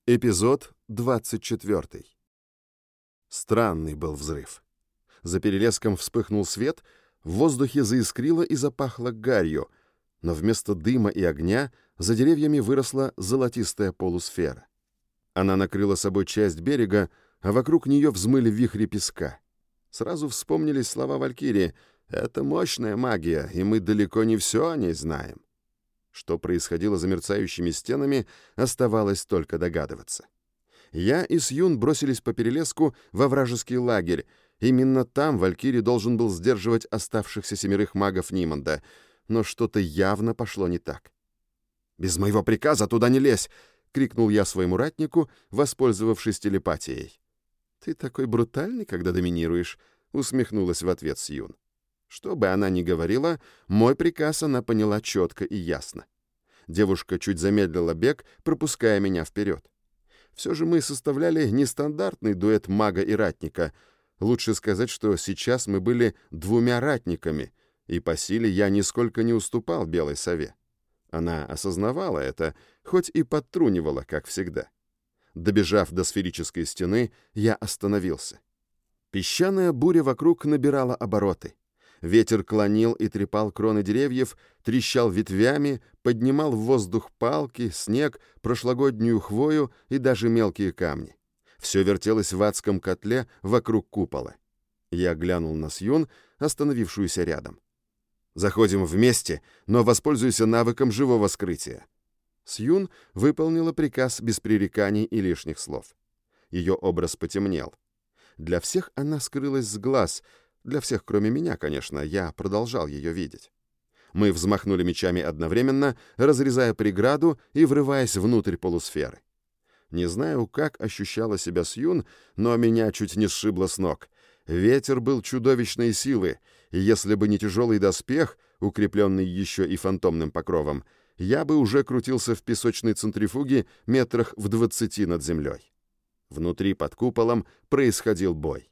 Эпизод 24. Странный был взрыв. За перелеском вспыхнул свет, в воздухе заискрило и запахло гарью, но вместо дыма и огня за деревьями выросла золотистая полусфера. Она накрыла собой часть берега, а вокруг нее взмыли вихри песка. Сразу вспомнились слова Валькирии: «Это мощная магия, и мы далеко не все о ней знаем». Что происходило за мерцающими стенами, оставалось только догадываться. Я и Сьюн бросились по перелеску во вражеский лагерь. Именно там Валькирий должен был сдерживать оставшихся 7 магов Нимонда, но что-то явно пошло не так. «Без моего приказа туда не лезь!» — крикнул я своему ратнику, воспользовавшись телепатией. «Ты такой брутальный, когда доминируешь», — усмехнулась в ответ Сьюн. Что бы она ни говорила, мой приказ она поняла четко и ясно. Девушка чуть замедлила бег, пропуская меня вперед. Все же мы составляли нестандартный дуэт мага и ратника. Лучше сказать, что сейчас мы были 2 ратниками, и по силе я нисколько не уступал Белой Сове. Она осознавала это, хоть и подтрунивала, как всегда. Добежав до сферической стены, я остановился. Песчаная буря вокруг набирала обороты. Ветер клонил и трепал кроны деревьев, трещал ветвями, поднимал в воздух палки, снег, прошлогоднюю хвою и даже мелкие камни. Все вертелось в адском котле вокруг купола. Я глянул на Сьюн, остановившуюся рядом. «Заходим вместе, но воспользуйся навыком живого скрытия». Сьюн выполнила приказ без пререканий и лишних слов. Ее образ потемнел. Для всех она скрылась с глаз. Для всех, кроме меня, конечно, я продолжал ее видеть. Мы взмахнули мечами одновременно, разрезая преграду и врываясь внутрь полусферы. Не знаю, как ощущала себя Сьюн, но меня чуть не сшибло с ног. Ветер был чудовищной силы, и если бы не тяжелый доспех, укрепленный еще и фантомным покровом, я бы уже крутился в песочной центрифуге метрах в 20 над землей. Внутри под куполом происходил бой.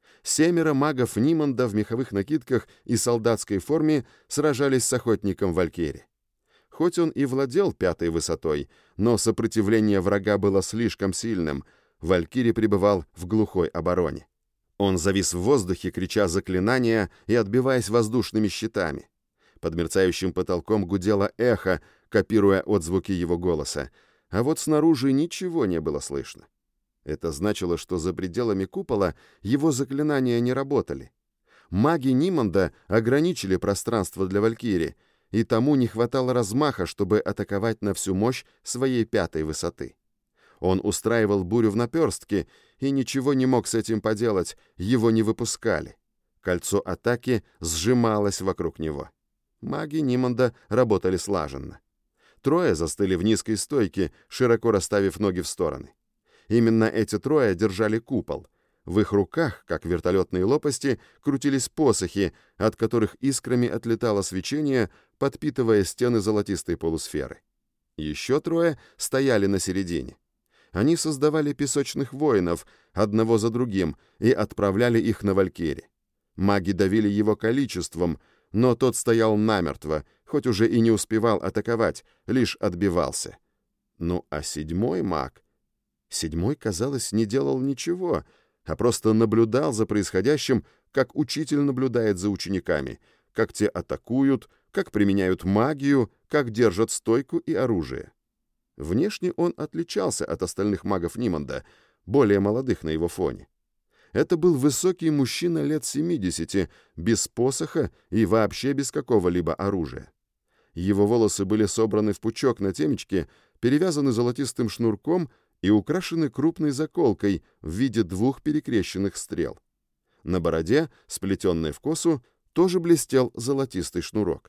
7 магов Нимонда в меховых накидках и солдатской форме сражались с охотником Валькирии. Хоть он и владел 5-й высотой, но сопротивление врага было слишком сильным. Валькирий пребывал в глухой обороне. Он завис в воздухе, крича заклинания и отбиваясь воздушными щитами. Под мерцающим потолком гудело эхо, копируя отзвуки его голоса, а вот снаружи ничего не было слышно. Это значило, что за пределами купола его заклинания не работали. Маги Нимонда ограничили пространство для Валькирии, и тому не хватало размаха, чтобы атаковать на всю мощь своей 5-й высоты. Он устраивал бурю в наперстке, и ничего не мог с этим поделать, его не выпускали. Кольцо атаки сжималось вокруг него. Маги Нимонда работали слаженно. 3 застыли в низкой стойке, широко расставив ноги в стороны. Именно эти 3 держали купол. В их руках, как вертолетные лопасти, крутились посохи, от которых искрами отлетало свечение, подпитывая стены золотистой полусферы. Еще 3 стояли на середине. Они создавали песочных воинов, одного за другим, и отправляли их на Валькирии. Маги давили его количеством, но тот стоял намертво, хоть уже и не успевал атаковать, лишь отбивался. Ну а 7-й маг... 7-й, казалось, не делал ничего, а просто наблюдал за происходящим, как учитель наблюдает за учениками, как те атакуют, как применяют магию, как держат стойку и оружие. Внешне он отличался от остальных магов Нимонда, более молодых на его фоне. Это был высокий мужчина лет 70, без посоха и вообще без какого-либо оружия. Его волосы были собраны в пучок на темечке, перевязаны золотистым шнурком и украшены крупной заколкой в виде 2 перекрещенных стрел. На бороде, сплетенной в косу, тоже блестел золотистый шнурок.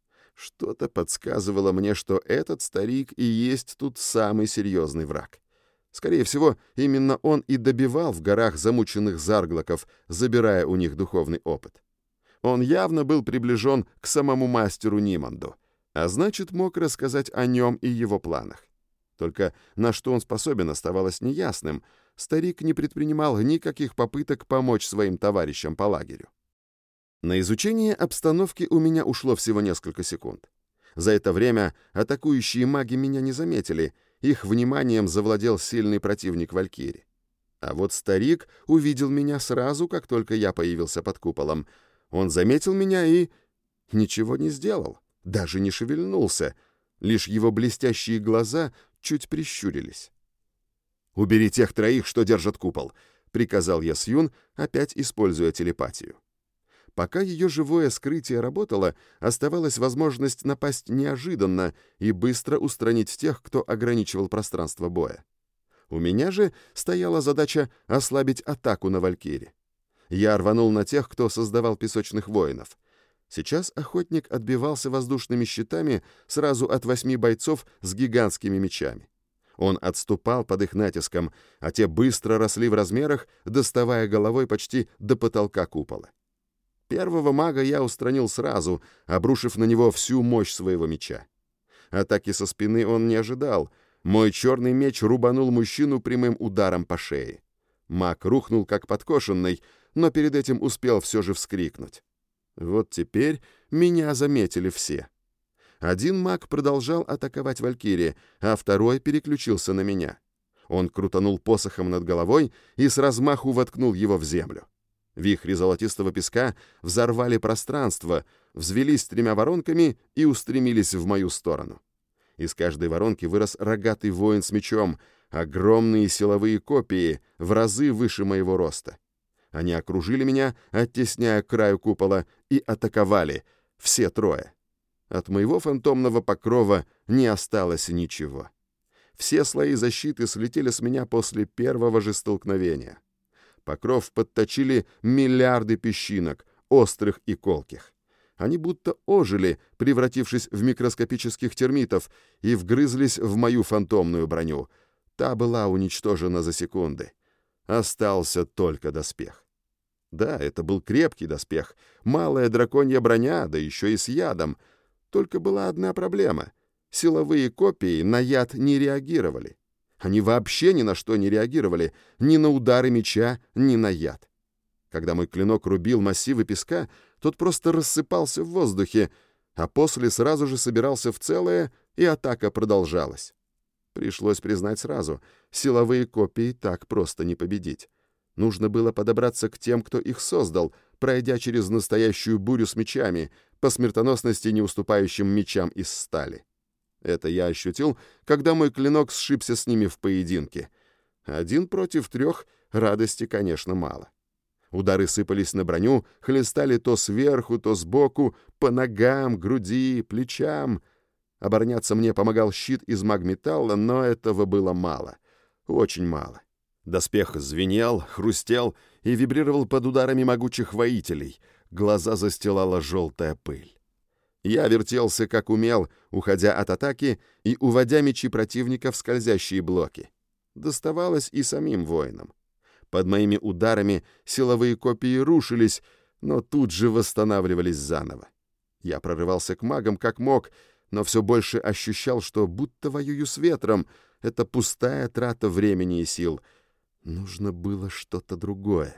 Что-то подсказывало мне, что этот старик и есть тут самый серьезный враг. Скорее всего, именно он и добивал в горах замученных зарглоков, забирая у них духовный опыт. Он явно был приближен к самому мастеру Нимонду, а значит, мог рассказать о нем и его планах. Только на что он способен, оставалось неясным. Старик не предпринимал никаких попыток помочь своим товарищам по лагерю. На изучение обстановки у меня ушло всего несколько секунд. За это время атакующие маги меня не заметили, их вниманием завладел сильный противник Валькирии. А вот старик увидел меня сразу, как только я появился под куполом. Он заметил меня и ничего не сделал, даже не шевельнулся, лишь его блестящие глаза чуть прищурились. «Убери тех троих, что держат купол», — приказал я Сьюн, опять используя телепатию. Пока ее живое скрытие работало, оставалась возможность напасть неожиданно и быстро устранить тех, кто ограничивал пространство боя. У меня же стояла задача ослабить атаку на Валькирии. Я рванул на тех, кто создавал песочных воинов. Сейчас охотник отбивался воздушными щитами сразу от 8 бойцов с гигантскими мечами. Он отступал под их натиском, а те быстро росли в размерах, доставая головой почти до потолка купола. Первого мага я устранил сразу, обрушив на него всю мощь своего меча. Атаки со спины он не ожидал. Мой черный меч рубанул мужчину прямым ударом по шее. Маг рухнул как подкошенный, но перед этим успел все же вскрикнуть. Вот теперь меня заметили все. Один маг продолжал атаковать Валькирии, а второй переключился на меня. Он крутанул посохом над головой и с размаху воткнул его в землю. Вихри золотистого песка взорвали пространство, взвелись 3 воронками и устремились в мою сторону. Из каждой воронки вырос рогатый воин с мечом, огромные силовые копии, в разы выше моего роста. Они окружили меня, оттесняя к краю купола, и атаковали, все 3. От моего фантомного покрова не осталось ничего. Все слои защиты слетели с меня после первого же столкновения. Покров подточили миллиарды песчинок, острых и колких. Они будто ожили, превратившись в микроскопических термитов, и вгрызлись в мою фантомную броню. Та была уничтожена за секунды. Остался только доспех. Да, это был крепкий доспех, малая драконья броня, да еще и с ядом. Только была одна проблема. Силовые копии на яд не реагировали. Они вообще ни на что не реагировали, ни на удары меча, ни на яд. Когда мой клинок рубил массивы песка, тот просто рассыпался в воздухе, а после сразу же собирался в целое, и атака продолжалась. Пришлось признать сразу, силовые копии так просто не победить. Нужно было подобраться к тем, кто их создал, пройдя через настоящую бурю с мечами, по смертоносности не уступающим мечам из стали. Это я ощутил, когда мой клинок сшибся с ними в поединке. 1 против 3 радости, конечно, мало. Удары сыпались на броню, хлестали то сверху, то сбоку, по ногам, груди, плечам. Обороняться мне помогал щит из магметалла, но этого было мало. Очень мало. Доспех звенел, хрустел и вибрировал под ударами могучих воителей. Глаза застилала желтая пыль. Я вертелся как умел, уходя от атаки и уводя мечи противника в скользящие блоки. Доставалось и самим воинам. Под моими ударами силовые копии рушились, но тут же восстанавливались заново. Я прорывался к магам как мог, но все больше ощущал, что будто воюю с ветром. Это пустая трата времени и сил. Нужно было что-то другое.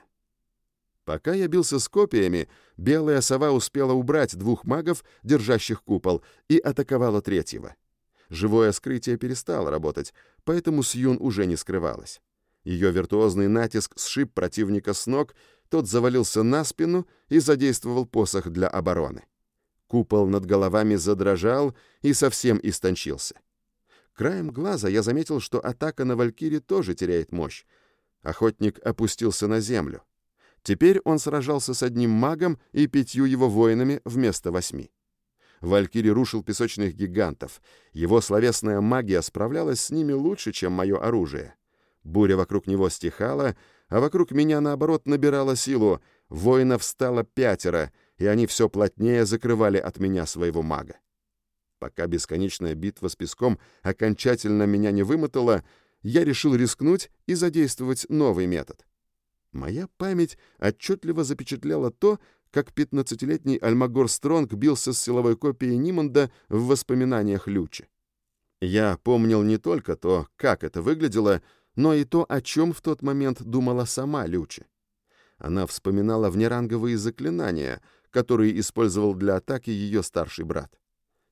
Пока я бился с копиями, белая сова успела убрать 2 магов, держащих купол, и атаковала 3-го. Живое скрытие перестало работать, поэтому Сьюн уже не скрывалась. Ее виртуозный натиск сшиб противника с ног, тот завалился на спину и задействовал посох для обороны. Купол над головами задрожал и совсем истончился. Краем глаза я заметил, что атака на Валькирии тоже теряет мощь. Охотник опустился на землю. Теперь он сражался с 1 магом и 5 его воинами вместо 8. Валькирий рушил песочных гигантов. Его словесная магия справлялась с ними лучше, чем мое оружие. Буря вокруг него стихала, а вокруг меня, наоборот, набирала силу. Воинов стало 5, и они все плотнее закрывали от меня своего мага. Пока бесконечная битва с песком окончательно меня не вымотала, я решил рискнуть и задействовать новый метод. Моя память отчетливо запечатлела то, как 15-летний Альмагор Стронг бился с силовой копией Нимонда в воспоминаниях Лючи. Я помнил не только то, как это выглядело, но и то, о чем в тот момент думала сама Лючи. Она вспоминала внеранговые заклинания, которые использовал для атаки ее старший брат.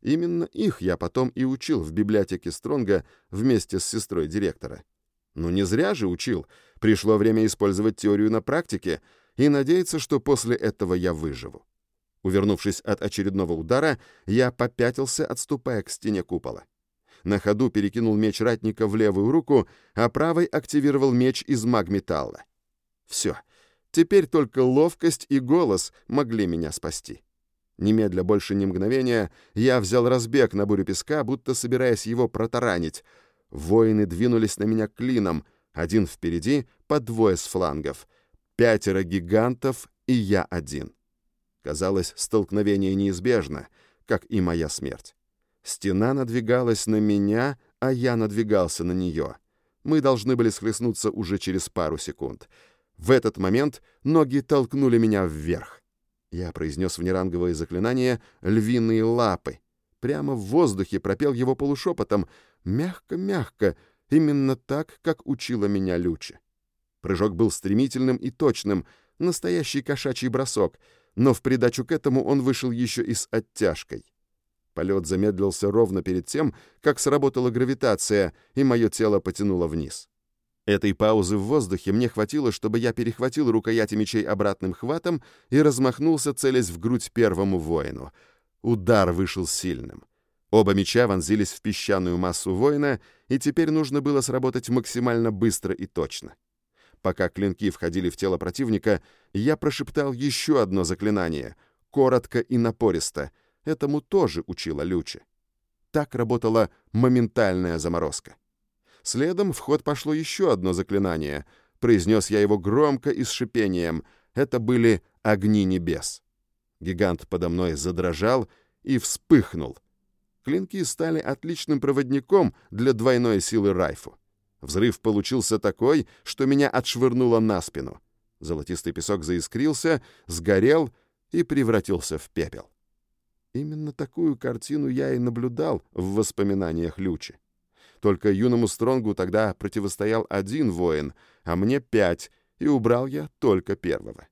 Именно их я потом и учил в библиотеке Стронга вместе с сестрой директора. Ну не зря же учил. Пришло время использовать теорию на практике и надеяться, что после этого я выживу. Увернувшись от очередного удара, я попятился, отступая к стене купола. На ходу перекинул меч ратника в левую руку, а правой активировал меч из магметалла. Все. Теперь только ловкость и голос могли меня спасти. Немедля больше ни мгновения я взял разбег на бурю песка, будто собираясь его протаранить. Воины двинулись на меня клином, один впереди, по двое с флангов. 5 гигантов, и я один. Казалось, столкновение неизбежно, как и моя смерть. Стена надвигалась на меня, а я надвигался на нее. Мы должны были схлестнуться уже через пару секунд. В этот момент ноги толкнули меня вверх. Я произнес внеранговое заклинание «Львиные лапы». Прямо в воздухе пропел его полушепотом, мягко-мягко, именно так, как учила меня Люча. Прыжок был стремительным и точным, настоящий кошачий бросок, но в придачу к этому он вышел еще и с оттяжкой. Полет замедлился ровно перед тем, как сработала гравитация, и мое тело потянуло вниз. Этой паузы в воздухе мне хватило, чтобы я перехватил рукояти мечей обратным хватом и размахнулся, целясь в грудь первому воину. Удар вышел сильным. Оба меча вонзились в песчаную массу воина, и теперь нужно было сработать максимально быстро и точно. Пока клинки входили в тело противника, я прошептал еще одно заклинание, коротко и напористо. Этому тоже учила Люча. Так работала моментальная заморозка. Следом в ход пошло еще одно заклинание. Произнес я его громко и с шипением. Это были огни небес. Гигант подо мной задрожал и вспыхнул. Клинки стали отличным проводником для двойной силы Райфу. Взрыв получился такой, что меня отшвырнуло на спину. Золотистый песок заискрился, сгорел и превратился в пепел. Именно такую картину я и наблюдал в воспоминаниях Лючи. Только юному Стронгу тогда противостоял 1 воин, а мне 5, и убрал я только первого.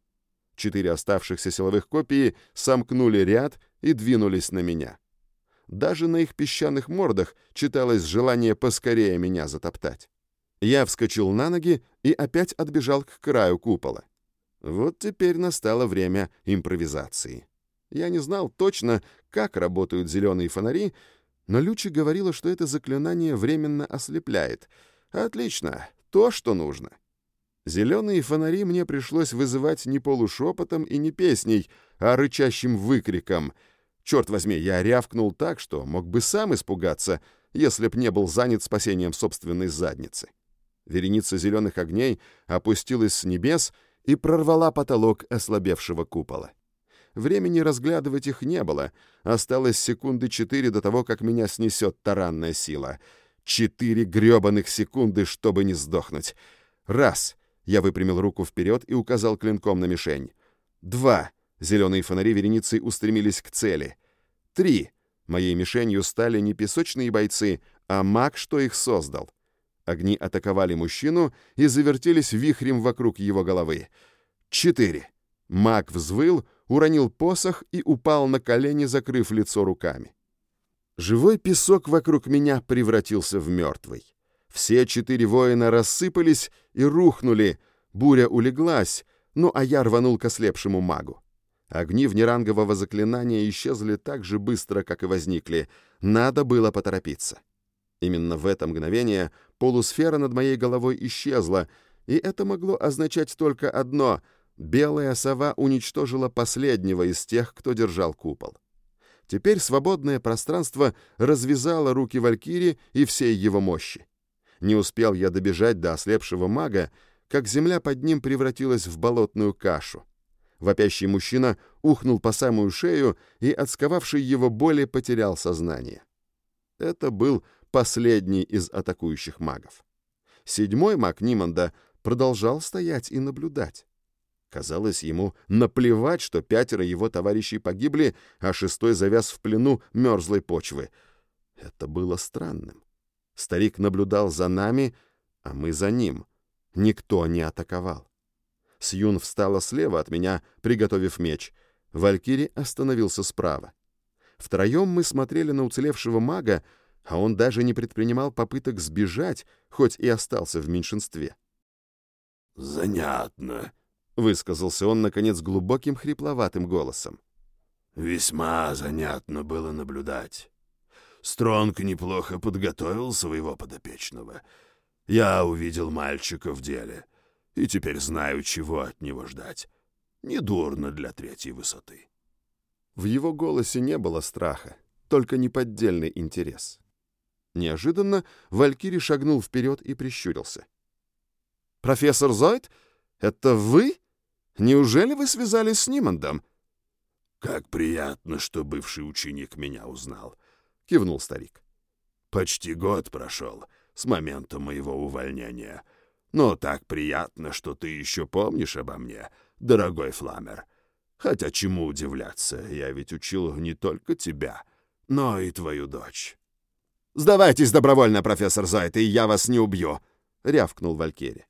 4 оставшихся силовых копии сомкнули ряд и двинулись на меня. Даже на их песчаных мордах читалось желание поскорее меня затоптать. Я вскочил на ноги и опять отбежал к краю купола. Вот теперь настало время импровизации. Я не знал точно, как работают зеленые фонари, но Люча говорила, что это заклинание временно ослепляет. Отлично, то, что нужно. Зеленые фонари мне пришлось вызывать не полушепотом и не песней, а рычащим выкриком. Черт возьми, я рявкнул так, что мог бы сам испугаться, если б не был занят спасением собственной задницы. Вереница зеленых огней опустилась с небес и прорвала потолок ослабевшего купола. Времени разглядывать их не было. Осталось 4 секунды до того, как меня снесет таранная сила. 4 гребаных секунды, чтобы не сдохнуть. 1. Я выпрямил руку вперед и указал клинком на мишень. 2. Зеленые фонари вереницей устремились к цели. 3. Моей мишенью стали не песочные бойцы, а маг, что их создал. Огни атаковали мужчину и завертелись вихрем вокруг его головы. 4. Маг взвыл, уронил посох и упал на колени, закрыв лицо руками. Живой песок вокруг меня превратился в мертвый. Все 4 воина рассыпались и рухнули. Буря улеглась, ну а я рванул к ослепшему магу. Огни внерангового заклинания исчезли так же быстро, как и возникли. Надо было поторопиться. Именно в это мгновение полусфера над моей головой исчезла, и это могло означать только одно — белая сова уничтожила последнего из тех, кто держал купол. Теперь свободное пространство развязало руки Валькирии и всей его мощи. Не успел я добежать до ослепшего мага, как земля под ним превратилась в болотную кашу. Вопящий мужчина ухнул по самую шею и, от сковавшей его боли, потерял сознание. Это был последний из атакующих магов. 7-й маг Ниманда продолжал стоять и наблюдать. Казалось, ему наплевать, что 5 его товарищей погибли, а 6-й завяз в плену мерзлой почвы. Это было странным. Старик наблюдал за нами, а мы за ним. Никто не атаковал. Сьюн встала слева от меня, приготовив меч. Валькирий остановился справа. Втроем мы смотрели на уцелевшего мага, а он даже не предпринимал попыток сбежать, хоть и остался в меньшинстве. «Занятно», — высказался он, наконец, глубоким хрипловатым голосом. «Весьма занятно было наблюдать. Стронг неплохо подготовил своего подопечного. Я увидел мальчика в деле, и теперь знаю, чего от него ждать. Недурно для третьей высоты». В его голосе не было страха, только неподдельный интерес. Неожиданно Валькирий шагнул вперед и прищурился. «Профессор Зойд, это вы? Неужели вы связались с Нимандом?» «Как приятно, что бывший ученик меня узнал», — кивнул старик. «Почти год прошел с момента моего увольнения. Но так приятно, что ты еще помнишь обо мне, дорогой Фламер. Хотя чему удивляться, я ведь учил не только тебя, но и твою дочь». «Сдавайтесь добровольно, профессор Зойд, и я вас не убью», — рявкнул Валькирий.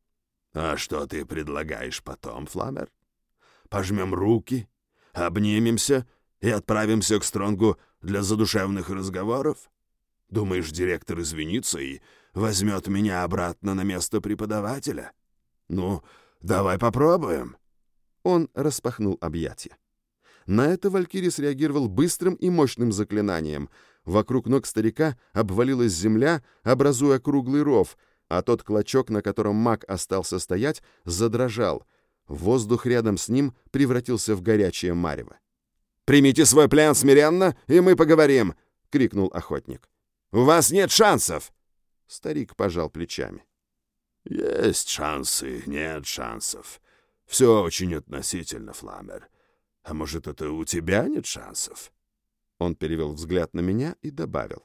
«А что ты предлагаешь потом, Фламер? Пожмем руки, обнимемся и отправимся к Стронгу для задушевных разговоров? Думаешь, директор извинится и возьмет меня обратно на место преподавателя? Ну, давай попробуем». Он распахнул объятия. На это Валькирий среагировал быстрым и мощным заклинанием. Вокруг ног старика обвалилась земля, образуя круглый ров, а тот клочок, на котором маг остался стоять, задрожал. Воздух рядом с ним превратился в горячее марево. «Примите свой плен смиренно, и мы поговорим!» — крикнул охотник. «У вас нет шансов!» Старик пожал плечами. «Есть шансы, нет шансов. Все очень относительно, Фламер. А может, это у тебя нет шансов?» Он перевел взгляд на меня и добавил.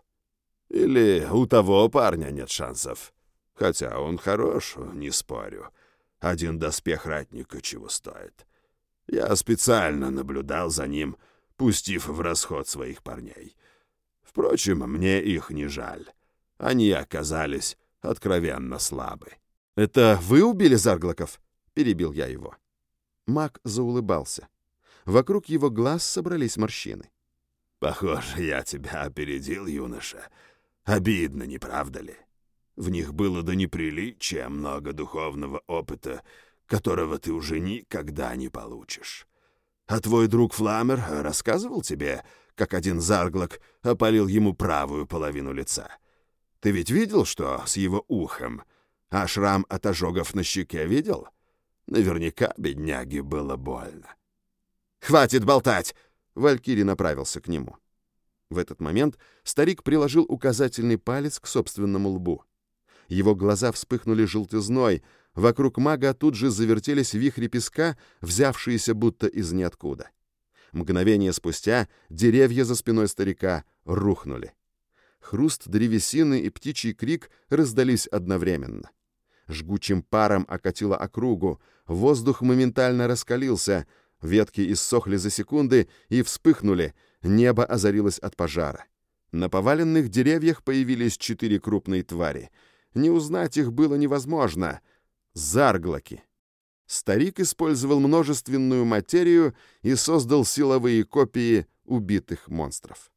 «Или у того парня нет шансов. Хотя он хорош, не спорю. Один доспех ратника чего стоит. Я специально наблюдал за ним, пустив в расход своих парней. Впрочем, мне их не жаль. Они оказались откровенно слабы». «Это вы убили Зарглоков?» — перебил я его. Маг заулыбался. Вокруг его глаз собрались морщины. «Похоже, я тебя опередил, юноша. Обидно, не правда ли? В них было до неприличия много духовного опыта, которого ты уже никогда не получишь. А твой друг Фламер рассказывал тебе, как один Зарглок опалил ему правую половину лица? Ты ведь видел, что с его ухом? А шрам от ожогов на щеке видел? Наверняка бедняге было больно». «Хватит болтать!» — Валькирий направился к нему. В этот момент старик приложил указательный палец к собственному лбу. Его глаза вспыхнули желтизной, вокруг мага тут же завертелись вихри песка, взявшиеся будто из ниоткуда. Мгновение спустя деревья за спиной старика рухнули. Хруст древесины и птичий крик раздались одновременно. Жгучим паром окатило округу, воздух моментально раскалился, ветки иссохли за секунды и вспыхнули, небо озарилось от пожара. На поваленных деревьях появились 4 крупные твари. Не узнать их было невозможно. Зарглоки. Старик использовал множественную материю и создал силовые копии убитых монстров.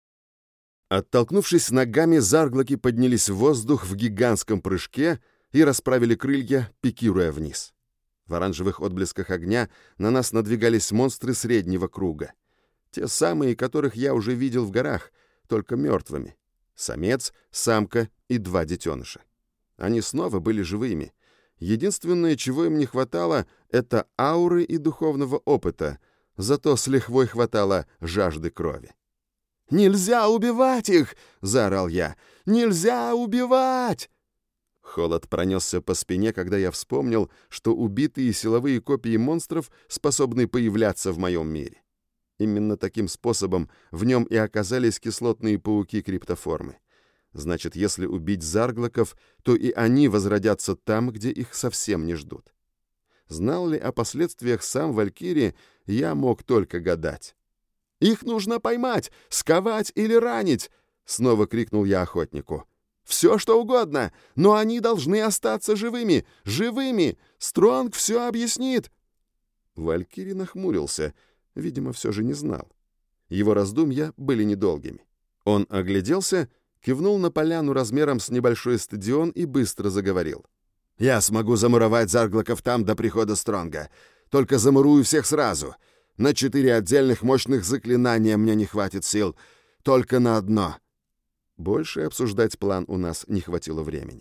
Оттолкнувшись ногами, зарглоки поднялись в воздух в гигантском прыжке и расправили крылья, пикируя вниз. В оранжевых отблесках огня на нас надвигались монстры среднего круга. Те самые, которых я уже видел в горах, только мертвыми. Самец, самка и 2 детеныша. Они снова были живыми. Единственное, чего им не хватало, это ауры и духовного опыта, зато с лихвой хватало жажды крови. «Нельзя убивать их!» — заорал я. «Нельзя убивать!» Холод пронесся по спине, когда я вспомнил, что убитые силовые копии монстров способны появляться в моем мире. Именно таким способом в нем и оказались кислотные пауки криптоформы. Значит, если убить зарглоков, то и они возродятся там, где их совсем не ждут. Знал ли о последствиях сам Валькирий, я мог только гадать. «Их нужно поймать, сковать или ранить!» — снова крикнул я охотнику. «Все, что угодно, но они должны остаться живыми! Живыми! Стронг все объяснит!» Валькирий нахмурился, видимо, все же не знал. Его раздумья были недолгими. Он огляделся, кивнул на поляну размером с небольшой стадион и быстро заговорил. «Я смогу замуровать зарглоков там до прихода Стронга. Только замурую всех сразу. На 4 отдельных мощных заклинания мне не хватит сил. Только на одно». Больше обсуждать план у нас не хватило времени.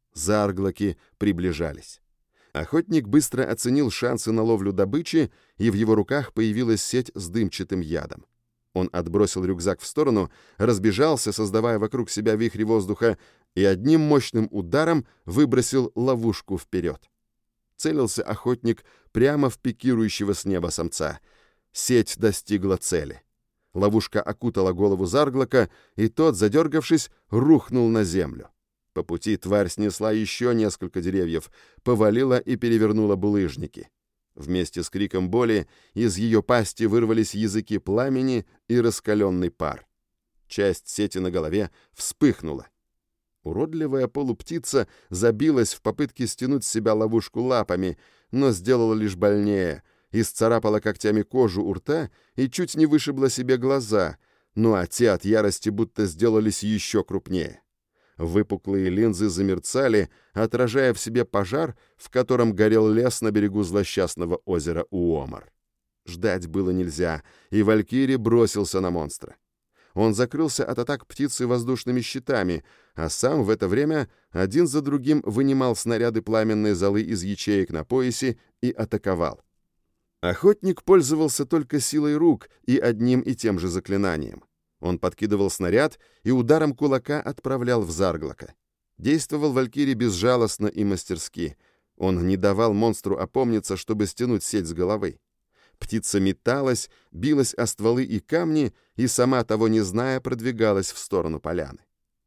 Зарглоки приближались. Охотник быстро оценил шансы на ловлю добычи, и в его руках появилась сеть с дымчатым ядом. Он отбросил рюкзак в сторону, разбежался, создавая вокруг себя вихри воздуха, и одним мощным ударом выбросил ловушку вперед. Целился охотник прямо в пикирующего с неба самца. Сеть достигла цели. Ловушка окутала голову зарглока, и тот, задергавшись, рухнул на землю. По пути тварь снесла еще несколько деревьев, повалила и перевернула булыжники. Вместе с криком боли из ее пасти вырвались языки пламени и раскаленный пар. Часть сети на голове вспыхнула. Уродливая полуптица забилась в попытке стянуть с себя ловушку лапами, но сделала лишь больнее, исцарапала когтями кожу у рта и чуть не вышибла себе глаза, ну а те от ярости будто сделались еще крупнее. Выпуклые линзы замерцали, отражая в себе пожар, в котором горел лес на берегу злосчастного озера Уомар. Ждать было нельзя, и Валькирий бросился на монстра. Он закрылся от атак птицы воздушными щитами, а сам в это время один за другим вынимал снаряды пламенной золы из ячеек на поясе и атаковал. Охотник пользовался только силой рук и одним и тем же заклинанием. Он подкидывал снаряд и ударом кулака отправлял в зарглока. Действовал Валькирий безжалостно и мастерски. Он не давал монстру опомниться, чтобы стянуть сеть с головы. Птица металась, билась о стволы и камни и, сама того не зная, продвигалась в сторону поляны.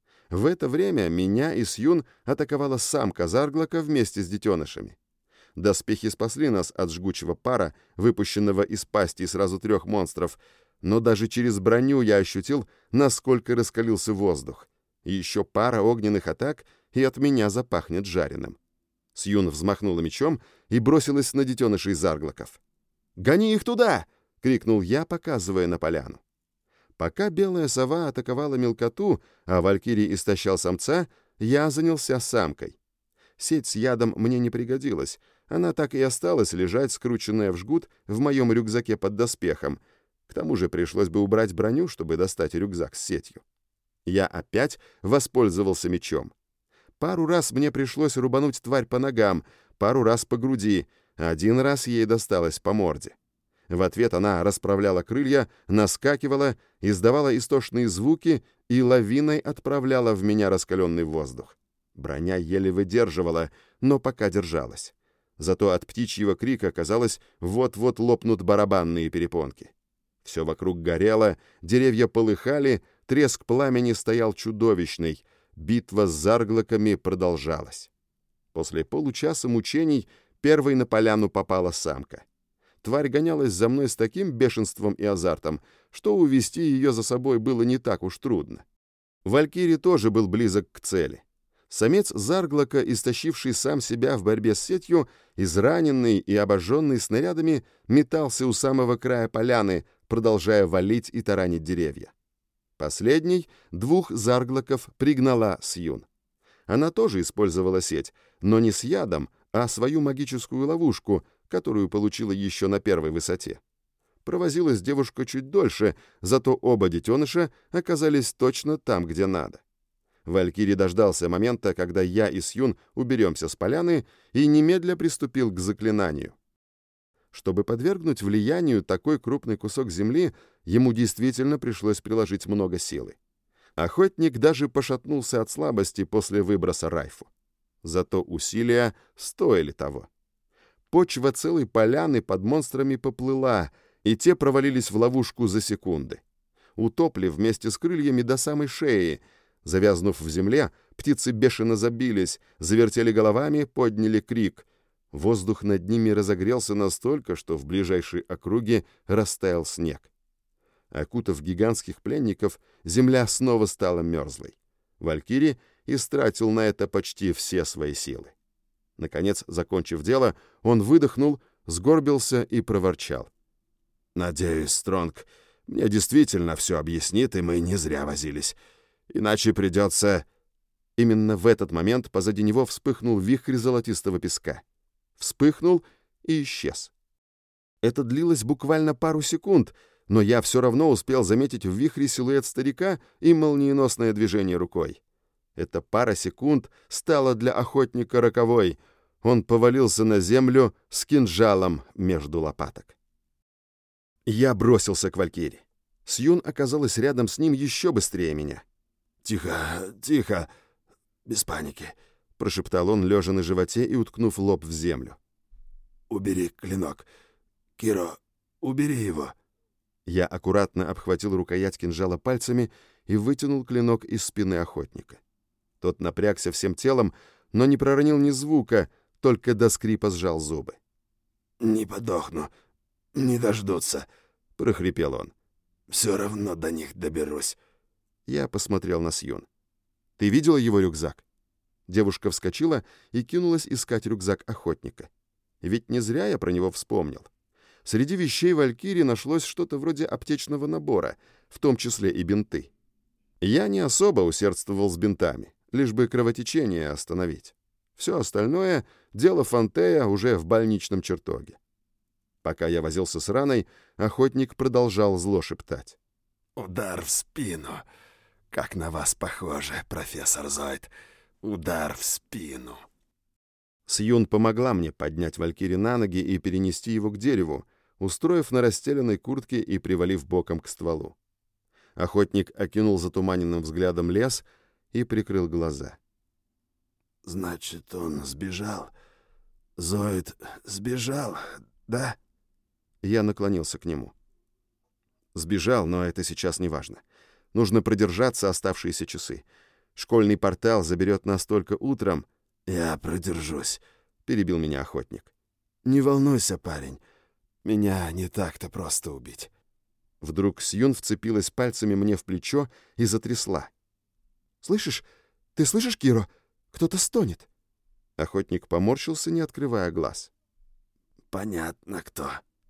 В это время меня и Сьюн атаковала самка зарглока вместе с детенышами. Доспехи спасли нас от жгучего пара, выпущенного из пасти сразу 3 монстров, но даже через броню я ощутил, насколько раскалился воздух. И еще пара огненных атак, и от меня запахнет жареным. Сьюн взмахнула мечом и бросилась на детенышей зарглоков. «Гони их туда!» — крикнул я, показывая на поляну. Пока белая сова атаковала мелкоту, а Валькирий истощал самца, я занялся самкой. Сеть с ядом мне не пригодилась. Она так и осталась лежать, скрученная в жгут, в моем рюкзаке под доспехом. К тому же пришлось бы убрать броню, чтобы достать рюкзак с сетью. Я опять воспользовался мечом. Пару раз мне пришлось рубануть тварь по ногам, пару раз по груди, 1 раз ей досталось по морде. В ответ она расправляла крылья, наскакивала, издавала истошные звуки и лавиной отправляла в меня раскаленный воздух. Броня еле выдерживала, но пока держалась. Зато от птичьего крика, казалось, вот-вот лопнут барабанные перепонки. Все вокруг горело, деревья полыхали, треск пламени стоял чудовищный. Битва с зарглоками продолжалась. После получаса мучений первой на поляну попала самка. Тварь гонялась за мной с таким бешенством и азартом, что увести ее за собой было не так уж трудно. Валькирий тоже был близок к цели. Самец зарглока, истощивший сам себя в борьбе с сетью, израненный и обожженный снарядами, метался у самого края поляны, продолжая валить и таранить деревья. Последний 2 зарглоков пригнала Сьюн. Она тоже использовала сеть, но не с ядом, а свою магическую ловушку, которую получила еще на первой высоте. Провозилась девушка чуть дольше, зато оба детеныша оказались точно там, где надо. Валькирий дождался момента, когда я и Сьюн уберемся с поляны, и немедля приступил к заклинанию. Чтобы подвергнуть влиянию такой крупный кусок земли, ему действительно пришлось приложить много силы. Охотник даже пошатнулся от слабости после выброса Райфу. Зато усилия стоили того. Почва целой поляны под монстрами поплыла, и те провалились в ловушку за секунды. Утопли вместе с крыльями до самой шеи. Завязнув в земле, птицы бешено забились, завертели головами, подняли крик. Воздух над ними разогрелся настолько, что в ближайшей округе растаял снег. Окутав гигантских пленников, земля снова стала мерзлой. Валькирий истратил на это почти все свои силы. Наконец, закончив дело, он выдохнул, сгорбился и проворчал. «Надеюсь, Стронг, Мне действительно все объяснит, и мы не зря возились. Иначе придется...» Именно в этот момент позади него вспыхнул вихрь золотистого песка. Вспыхнул и исчез. Это длилось буквально пару секунд, но я все равно успел заметить в вихре силуэт старика и молниеносное движение рукой. Эта пара секунд стала для охотника роковой. Он повалился на землю с кинжалом между лопаток. Я бросился к Валькире. Сьюн оказалась рядом с ним еще быстрее меня. «Тихо, тихо, без паники», — прошептал он, лежа на животе и уткнув лоб в землю. «Убери клинок. Киро, убери его». Я аккуратно обхватил рукоять кинжала пальцами и вытянул клинок из спины охотника. Тот напрягся всем телом, но не проронил ни звука, только до скрипа сжал зубы. «Не подохну, не дождутся», — прохрипел он. «Все равно до них доберусь». Я посмотрел на Сьюн. «Ты видела его рюкзак?» Девушка вскочила и кинулась искать рюкзак охотника. Ведь не зря я про него вспомнил. Среди вещей Валькирии нашлось что-то вроде аптечного набора, в том числе и бинты. Я не особо усердствовал с бинтами, лишь бы кровотечение остановить. Все остальное — дело Фонтея уже в больничном чертоге. Пока я возился с раной, охотник продолжал зло шептать. «Удар в спину. Как на вас похоже, профессор Зойд. Удар в спину». Сьюн помогла мне поднять Валькири на ноги и перенести его к дереву, устроив на расстеленной куртке и привалив боком к стволу. Охотник окинул затуманенным взглядом лес и прикрыл глаза. «Значит, он сбежал. Зойд сбежал, да?» Я наклонился к нему. Сбежал, но это сейчас не важно. Нужно продержаться оставшиеся часы. Школьный портал заберет нас только утром. «Я продержусь», — перебил меня охотник. «Не волнуйся, парень. Меня не так-то просто убить». Вдруг Сьюн вцепилась пальцами мне в плечо и затрясла. «Слышишь? Ты слышишь, Киро? Кто-то стонет». Охотник поморщился, не открывая глаз. «Понятно, кто».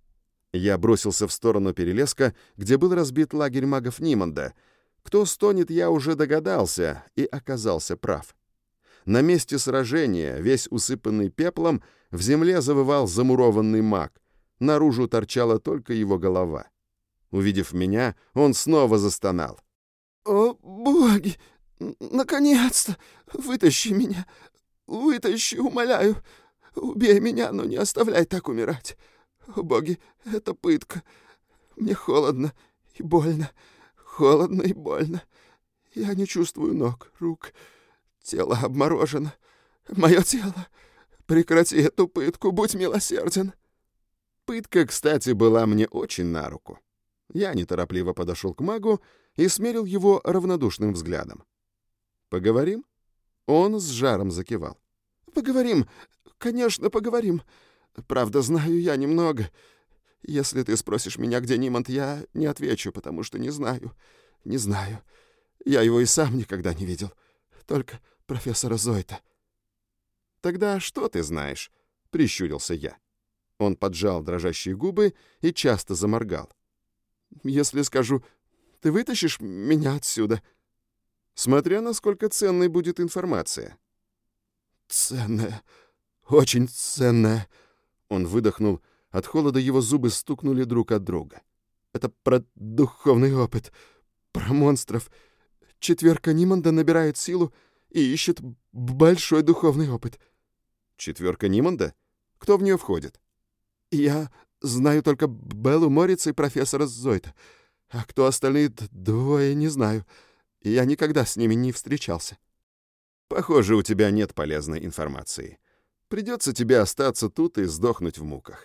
Я бросился в сторону перелеска, где был разбит лагерь магов Нимонда. Кто стонет, я уже догадался и оказался прав. На месте сражения, весь усыпанный пеплом, в земле завывал замурованный маг. Наружу торчала только его голова. Увидев меня, он снова застонал. «О, боги! Наконец-то! Вытащи меня! Вытащи, умоляю! Убей меня, но не оставляй так умирать! О, боги, это пытка! Мне холодно и больно, холодно и больно. Я не чувствую ног, рук, тело обморожено. Мое тело! Прекрати эту пытку, будь милосерден!» Пытка, кстати, была мне очень на руку. Я неторопливо подошел к магу и смерил его равнодушным взглядом. «Поговорим?» Он с жаром закивал. «Поговорим, конечно, поговорим. Правда, знаю я немного. Если ты спросишь меня, где Нимонд, я не отвечу, потому что не знаю. Не знаю. Я его и сам никогда не видел. Только профессора Зойта». «Тогда что ты знаешь?» — прищурился я. Он поджал дрожащие губы и часто заморгал. «Если скажу, ты вытащишь меня отсюда?» «Смотря насколько ценной будет информация». «Ценная, очень ценная». Он выдохнул, от холода его зубы стукнули друг от друга. «Это про духовный опыт, про монстров. Четверка Нимонда набирает силу и ищет большой духовный опыт». «Четверка Нимонда? Кто в нее входит?» «Я знаю только Беллу Морица и профессора Зойта. А кто остальные двое, не знаю. Я никогда с ними не встречался». «Похоже, у тебя нет полезной информации. Придется тебе остаться тут и сдохнуть в муках».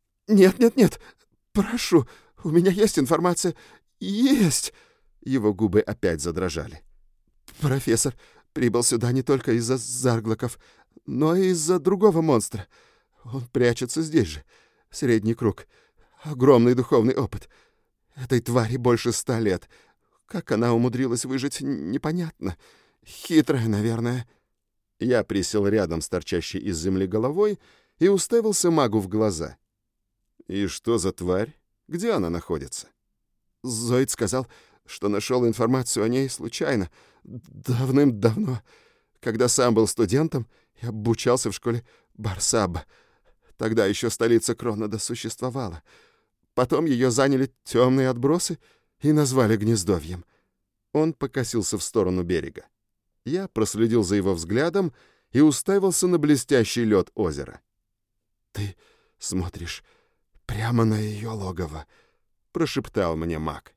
«Нет, прошу, у меня есть информация. Есть!» Его губы опять задрожали. «Профессор прибыл сюда не только из-за зарглоков, но и из-за другого монстра. Он прячется здесь же. Средний круг. Огромный духовный опыт. Этой твари больше 100 лет. Как она умудрилась выжить, непонятно. Хитрая, наверное». Я присел рядом с торчащей из земли головой и уставился магу в глаза. «И что за тварь? Где она находится?» Зоид сказал, что нашел информацию о ней случайно, давным-давно, когда сам был студентом и обучался в школе Барсаба. Тогда еще столица Кронада существовала. Потом ее заняли темные отбросы и назвали Гнездовьем. Он покосился в сторону берега. Я проследил за его взглядом и уставился на блестящий лед озера. «Ты смотришь прямо на ее логово», — прошептал мне маг.